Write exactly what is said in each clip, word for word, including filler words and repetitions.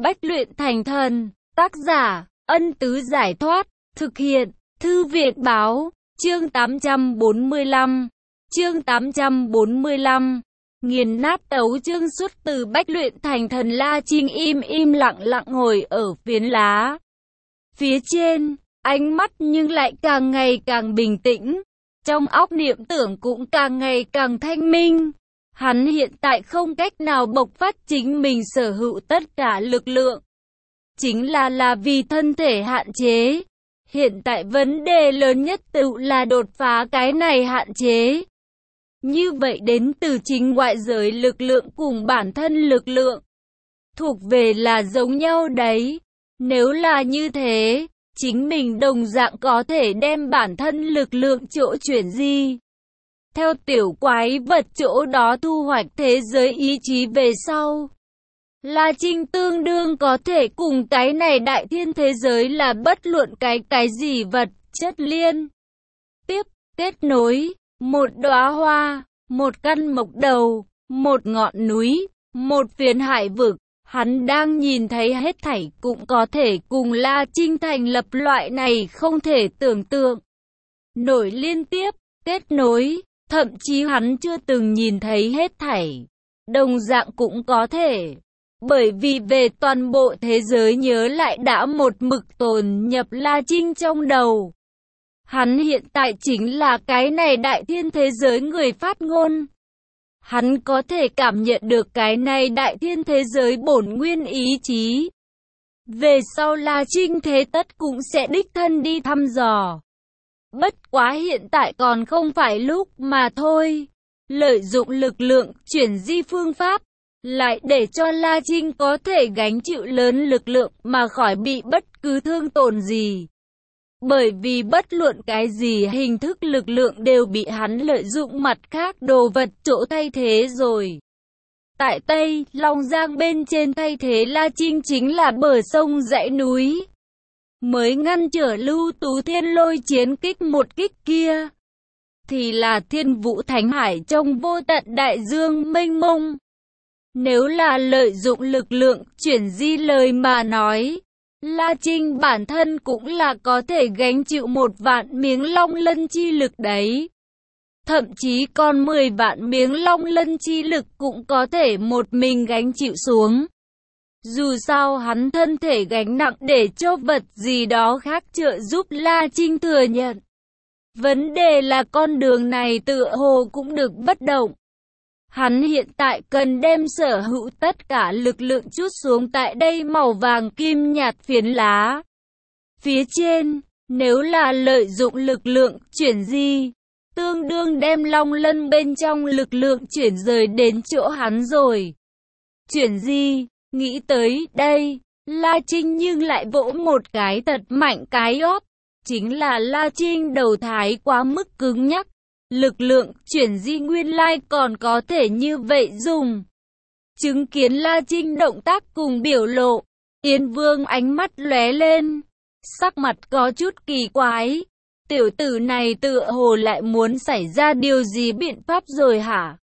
Bách luyện thành thần. Tác giả, Ân Tứ Giải Thoát. Thực hiện, Thư viện Báo. Chương tám trăm bốn mươi lăm. Chương tám trăm bốn mươi lăm. Nghiền nát tấu chương. Xuất từ Bách luyện thành thần. La Trinh im im lặng lặng ngồi ở phiến lá phía trên, ánh mắt nhưng lại càng ngày càng bình tĩnh, trong óc niệm tưởng cũng càng ngày càng thanh minh. Hắn hiện tại không cách nào bộc phát chính mình sở hữu tất cả lực lượng, chính là là vì thân thể hạn chế. Hiện tại vấn đề lớn nhất tự là đột phá cái này hạn chế. Như vậy đến từ chính ngoại giới lực lượng cùng bản thân lực lượng thuộc về là giống nhau đấy. Nếu là như thế, chính mình đồng dạng có thể đem bản thân lực lượng chỗ chuyển di theo tiểu quái vật chỗ đó thu hoạch thế giới ý chí về sau. La Trinh tương đương có thể cùng cái này đại thiên thế giới là bất luận cái cái gì vật chất liên tiếp, kết nối, một đóa hoa, một căn mộc đầu, một ngọn núi, một phiến hải vực. Hắn đang nhìn thấy hết thảy cũng có thể cùng La Trinh thành lập loại này không thể tưởng tượng nổi liên tiếp, kết nối. Thậm chí hắn chưa từng nhìn thấy hết thảy, đồng dạng cũng có thể. Bởi vì về toàn bộ thế giới nhớ lại đã một mực tồn nhập La Trinh trong đầu. Hắn hiện tại chính là cái này đại thiên thế giới người phát ngôn. Hắn có thể cảm nhận được cái này đại thiên thế giới bổn nguyên ý chí. Về sau La Trinh thế tất cũng sẽ đích thân đi thăm dò. Bất quá hiện tại còn không phải lúc mà thôi. Lợi dụng lực lượng chuyển di phương pháp, lại để cho La Trinh có thể gánh chịu lớn lực lượng mà khỏi bị bất cứ thương tổn gì. Bởi vì bất luận cái gì hình thức lực lượng đều bị hắn lợi dụng mặt khác đồ vật chỗ thay thế rồi. Tại Tây Long Giang bên trên thay thế La Trinh chính là bờ sông dãy núi. Mới ngăn trở Lưu Tú Thiên lôi chiến kích một kích kia, thì là Thiên Vũ Thánh Hải trong vô tận đại dương mênh mông. Nếu là lợi dụng lực lượng chuyển di lời mà nói, La Trinh bản thân cũng là có thể gánh chịu một vạn miếng long lân chi lực đấy. Thậm chí còn mười vạn miếng long lân chi lực cũng có thể một mình gánh chịu xuống. Dù sao hắn thân thể gánh nặng để cho vật gì đó khác trợ giúp La Trinh thừa nhận. Vấn đề là con đường này tựa hồ cũng được bất động. Hắn hiện tại cần đem sở hữu tất cả lực lượng trút xuống tại đây màu vàng kim nhạt phiến lá phía trên. Nếu là lợi dụng lực lượng chuyển di, tương đương đem long lân bên trong lực lượng chuyển rời đến chỗ hắn rồi. Chuyển di, nghĩ tới đây, La Trinh nhưng lại vỗ một cái thật mạnh cái ót. Chính là La Trinh đầu thái quá mức cứng nhắc. Lực lượng chuyển di nguyên lai còn có thể như vậy dùng. Chứng kiến La Trinh động tác cùng biểu lộ, Yến Vương ánh mắt lóe lên, sắc mặt có chút kỳ quái. Tiểu tử này tựa hồ lại muốn xảy ra điều gì biện pháp rồi hả?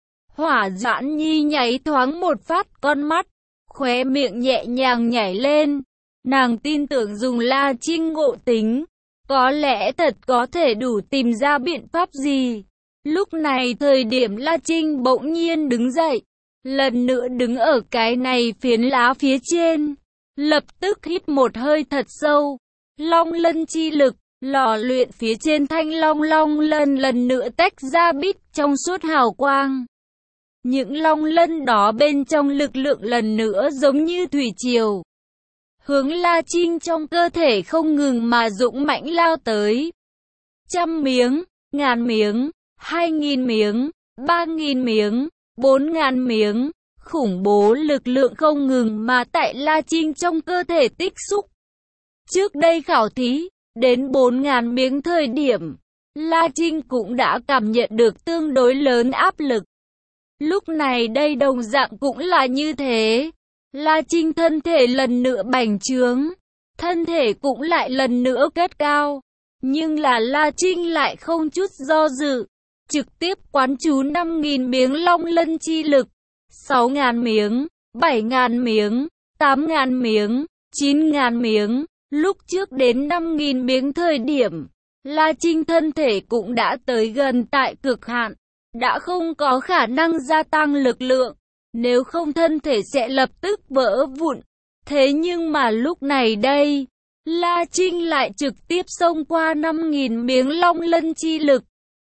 Hỏa Doãn Nhi nháy thoáng một phát con mắt, khóe miệng nhẹ nhàng nhảy lên. Nàng tin tưởng dùng La Trinh ngộ tính, có lẽ thật có thể đủ tìm ra biện pháp gì. Lúc này thời điểm La Trinh bỗng nhiên đứng dậy, lần nữa đứng ở cái này phiến lá phía trên, lập tức hít một hơi thật sâu. Long lân chi lực, lò luyện phía trên thanh long long lân lần nữa tách ra bít trong suốt hào quang. Những long lân đó bên trong lực lượng lần nữa giống như thủy triều, hướng La Trinh trong cơ thể không ngừng mà dũng mãnh lao tới. Trăm miếng, ngàn miếng, hai nghìn miếng, ba nghìn miếng, bốn ngàn miếng, khủng bố lực lượng không ngừng mà tại La Trinh trong cơ thể tích xúc. Trước đây khảo thí, đến bốn ngàn miếng thời điểm, La Trinh cũng đã cảm nhận được tương đối lớn áp lực. Lúc này đây đồng dạng cũng là như thế. La Trinh thân thể lần nữa bành trướng, thân thể cũng lại lần nữa kết cao. Nhưng là La Trinh lại không chút do dự, trực tiếp quán chú năm nghìn miếng long lân chi lực, sáu ngàn miếng, bảy ngàn miếng, tám ngàn miếng, chín ngàn miếng, lúc trước đến năm nghìn miếng thời điểm, La Trinh thân thể cũng đã tới gần tại cực hạn, đã không có khả năng gia tăng lực lượng, nếu không thân thể sẽ lập tức vỡ vụn. Thế nhưng mà lúc này đây, La Trinh lại trực tiếp xông qua năm nghìn miếng long lân chi lực.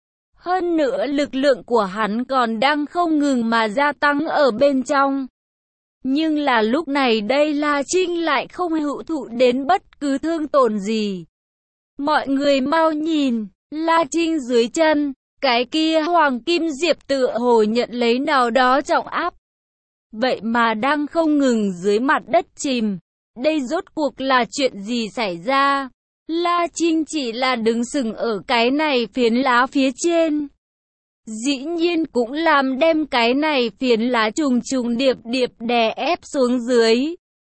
Hơn nữa lực lượng của hắn còn đang không ngừng mà gia tăng ở bên trong. Nhưng là lúc này đây La Trinh lại không hữu thụ đến bất cứ thương tổn gì. Mọi người mau nhìn, La Trinh dưới chân, cái kia hoàng kim diệp tựa hồ nhận lấy nào đó trọng áp. Vậy mà đang không ngừng dưới mặt đất chìm. Đây rốt cuộc là chuyện gì xảy ra? La Trinh chỉ là đứng sừng ở cái này phiến lá phía trên. Dĩ nhiên cũng làm đem cái này phiến lá trùng trùng điệp điệp đè ép xuống dưới.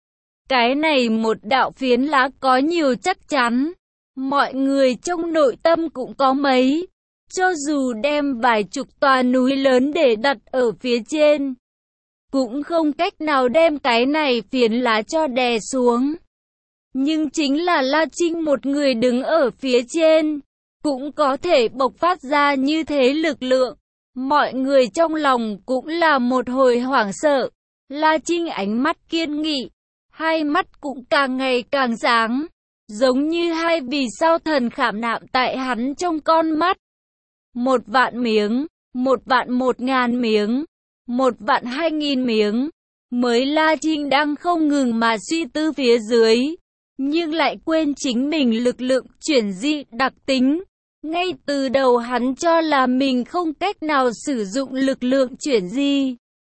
Cái này một đạo phiến lá có nhiều chắc chắn. Mọi người trong nội tâm cũng có mấy. Cho dù đem vài chục tòa núi lớn để đặt ở phía trên, cũng không cách nào đem cái này phiến lá cho đè xuống. Nhưng chính là La Trinh một người đứng ở phía trên, cũng có thể bộc phát ra như thế lực lượng. Mọi người trong lòng cũng là một hồi hoảng sợ. La Trinh ánh mắt kiên nghị, hai mắt cũng càng ngày càng sáng, giống như hai vì sao thần khảm nạm tại hắn trong con mắt. Một vạn miếng, một vạn một ngàn miếng, một vạn hai nghìn miếng, mới La Trinh đang không ngừng mà suy tư phía dưới, nhưng lại quên chính mình lực lượng chuyển di đặc tính. Ngay từ đầu hắn cho là mình không cách nào sử dụng lực lượng chuyển di,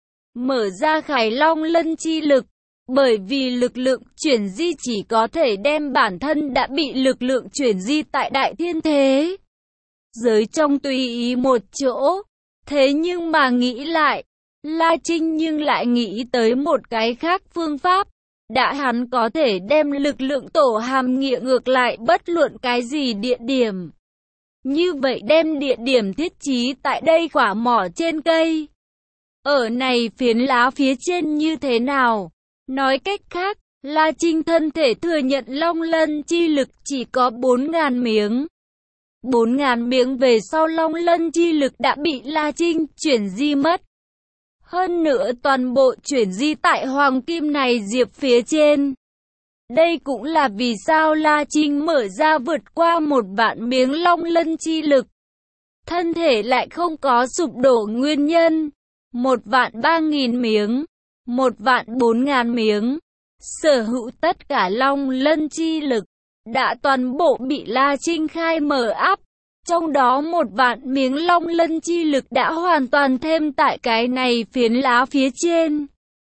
mở ra Khải Long Lân chi lực, bởi vì lực lượng chuyển di chỉ có thể đem bản thân đã bị lực lượng chuyển di tại đại thiên thế giới trong tùy ý một chỗ. Thế nhưng mà nghĩ lại, La Trinh nhưng lại nghĩ tới một cái khác phương pháp. Đã hắn có thể đem lực lượng tổ hàm nghĩa ngược lại bất luận cái gì địa điểm. Như vậy đem địa điểm thiết trí tại đây quả mỏ trên cây. Ở này phiến lá phía trên như thế nào? Nói cách khác, La Trinh thân thể thừa nhận long lân chi lực chỉ có bốn ngàn miếng. bốn ngàn miếng về sau long lân chi lực đã bị La Trinh chuyển di mất. Hơn nữa toàn bộ chuyển di tại hoàng kim này diệp phía trên. Đây cũng là vì sao La Trinh mở ra vượt qua một vạn miếng long lân chi lực. Thân thể lại không có sụp đổ nguyên nhân. Một vạn ba nghìn miếng, một vạn bốn ngàn miếng. Sở hữu tất cả long lân chi lực, đã toàn bộ bị La Trinh khai mở áp. Trong đó một vạn miếng long lân chi lực đã hoàn toàn thêm tại cái này phiến lá phía trên.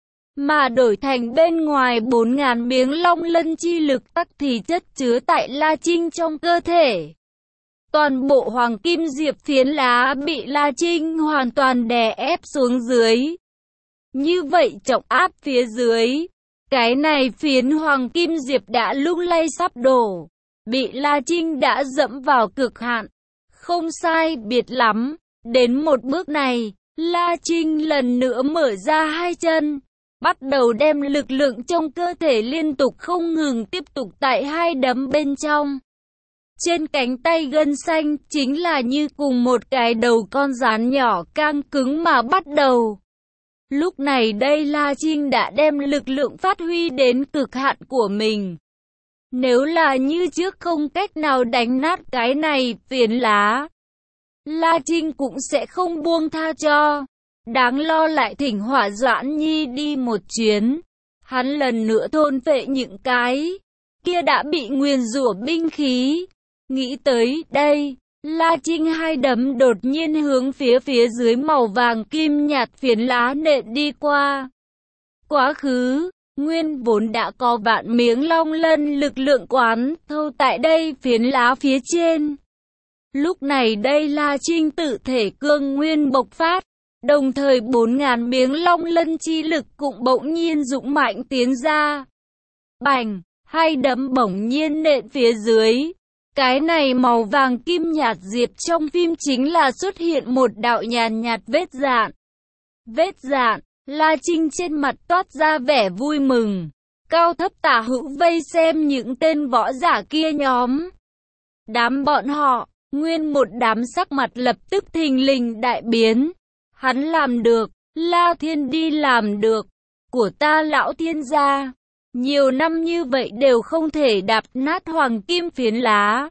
Mà đổi thành bên ngoài bốn ngàn miếng long lân chi lực tắc thì chất chứa tại La Trinh trong cơ thể. Toàn bộ hoàng kim diệp phiến lá bị La Trinh hoàn toàn đè ép xuống dưới. Như vậy trọng áp phía dưới, cái này phiến hoàng kim diệp đã lung lay sắp đổ, bị La Trinh đã dẫm vào cực hạn. Không sai biệt lắm, đến một bước này, La Trinh lần nữa mở ra hai chân, bắt đầu đem lực lượng trong cơ thể liên tục không ngừng tiếp tục tại hai đấm bên trong. Trên cánh tay gân xanh chính là như cùng một cái đầu con gián nhỏ căng cứng mà bắt đầu. Lúc này đây La Trinh đã đem lực lượng phát huy đến cực hạn của mình. Nếu là như trước không cách nào đánh nát cái này phiến lá, La Trinh cũng sẽ không buông tha cho. Đáng lo lại thỉnh Hỏa Doãn Nhi đi một chuyến. Hắn lần nữa thôn phệ những cái kia đã bị nguyền rủa binh khí. Nghĩ tới đây, La Trinh hai đấm đột nhiên hướng phía phía dưới màu vàng kim nhạt phiến lá nện đi qua. Quá khứ, nguyên vốn đã có vạn miếng long lân lực lượng quán thâu tại đây phiến lá phía trên. Lúc này đây La Trinh tự thể cương nguyên bộc phát, đồng thời bốn ngàn miếng long lân chi lực cũng bỗng nhiên dũng mạnh tiến ra. Bành, hai đấm bỗng nhiên nện phía dưới. Cái này màu vàng kim nhạt diệp trong phim chính là xuất hiện một đạo nhàn nhạt vết dạn. Vết dạn, La Trinh trên mặt toát ra vẻ vui mừng. cao thấp tả hữu vây xem những tên võ giả kia nhóm. Đám bọn họ, nguyên một đám sắc mặt lập tức thình lình đại biến. Hắn làm được, La Thiên Đi làm được, của ta Lão Thiên gia. Nhiều năm như vậy đều không thể đạp nát hoàng kim phiến lá.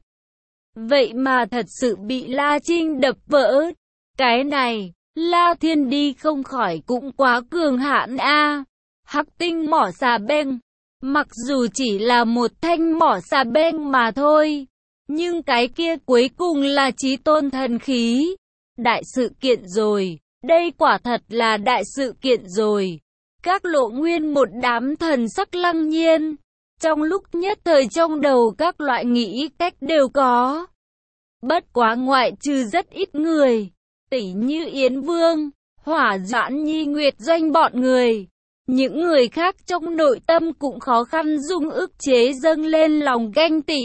Vậy mà thật sự bị La Trinh đập vỡ. Cái này, La Thiên Đi không khỏi cũng quá cường hãn a. Hắc tinh mỏ xà beng, mặc dù chỉ là một thanh mỏ xà beng mà thôi, nhưng cái kia cuối cùng là chí tôn thần khí. Đại sự kiện rồi, đây quả thật là đại sự kiện rồi. Các Lộ Nguyên một đám thần sắc lăng nhiên, trong lúc nhất thời trong đầu các loại nghĩ cách đều có. Bất quá ngoại trừ rất ít người, tỷ như Yến Vương, Hỏa Doãn Nhi, Nguyệt Doanh bọn người, những người khác trong nội tâm cũng khó khăn dung ức chế dâng lên lòng ganh tị.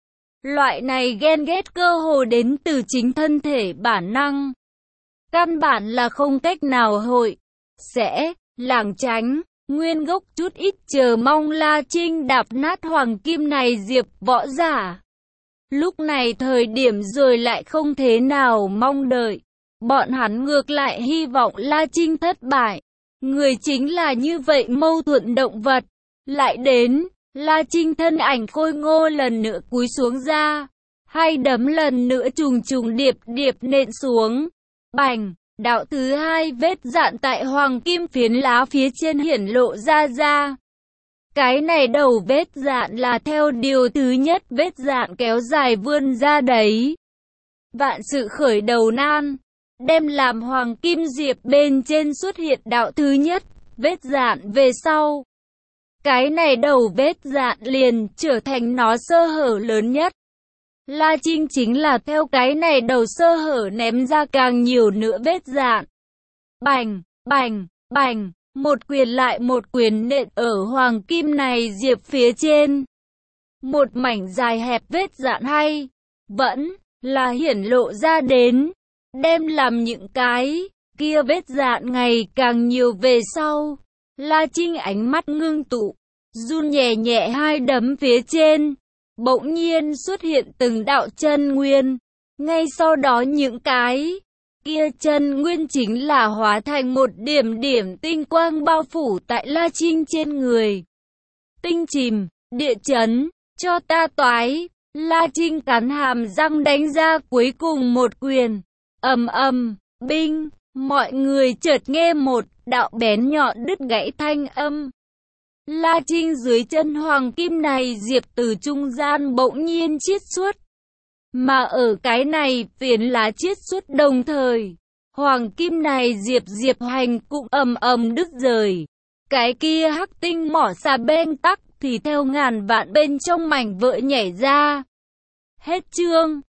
Loại này ghen ghét cơ hồ đến từ chính thân thể bản năng, căn bản là không cách nào hội sẽ lảng tránh. Nguyên gốc chút ít chờ mong La Trinh đạp nát hoàng kim này diệp võ giả. Lúc này thời điểm rồi lại không thế nào mong đợi. Bọn hắn ngược lại hy vọng La Trinh thất bại. Người chính là như vậy mâu thuẫn động vật. Lại đến, La Trinh thân ảnh khôi ngô lần nữa cúi xuống ra. Hai đấm lần nữa trùng trùng điệp điệp nện xuống. Bành! Đạo thứ hai vết dạn tại hoàng kim phiến lá phía trên hiển lộ ra ra. Cái này đầu vết dạn là theo điều thứ nhất vết dạn kéo dài vươn ra đấy. Vạn sự khởi đầu nan, đem làm hoàng kim diệp bên trên xuất hiện đạo thứ nhất, vết dạn về sau. Cái này đầu vết dạn liền trở thành nó sơ hở lớn nhất. La Trinh chính là theo cái này đầu sơ hở ném ra càng nhiều nữa vết dạn. Bành, bành, bành, một quyền lại một quyền nện ở hoàng kim này diệp phía trên. Một mảnh dài hẹp vết dạn hay, vẫn là hiển lộ ra đến, đem làm những cái kia vết dạn ngày càng nhiều về sau. La Trinh ánh mắt ngưng tụ, run nhẹ nhẹ hai đấm phía trên. Bỗng nhiên xuất hiện từng đạo chân nguyên, ngay sau đó những cái kia chân nguyên chính là hóa thành một điểm điểm tinh quang bao phủ tại La Trinh trên người. Tinh chìm, địa chấn, cho ta toái. La Trinh cắn hàm răng đánh ra cuối cùng một quyền. Ầm ầm, binh, mọi người chợt nghe một đạo bén nhọn đứt gãy thanh âm. La Trinh dưới chân hoàng kim này diệp từ trung gian bỗng nhiên chiết xuất. Mà ở cái này phiến lá chiết xuất đồng thời, hoàng kim này diệp diệp hành cũng ầm ầm đứt rời. Cái kia hắc tinh mỏ xà beng tắc thì theo ngàn vạn bên trong mảnh vỡ nhảy ra. Hết chương.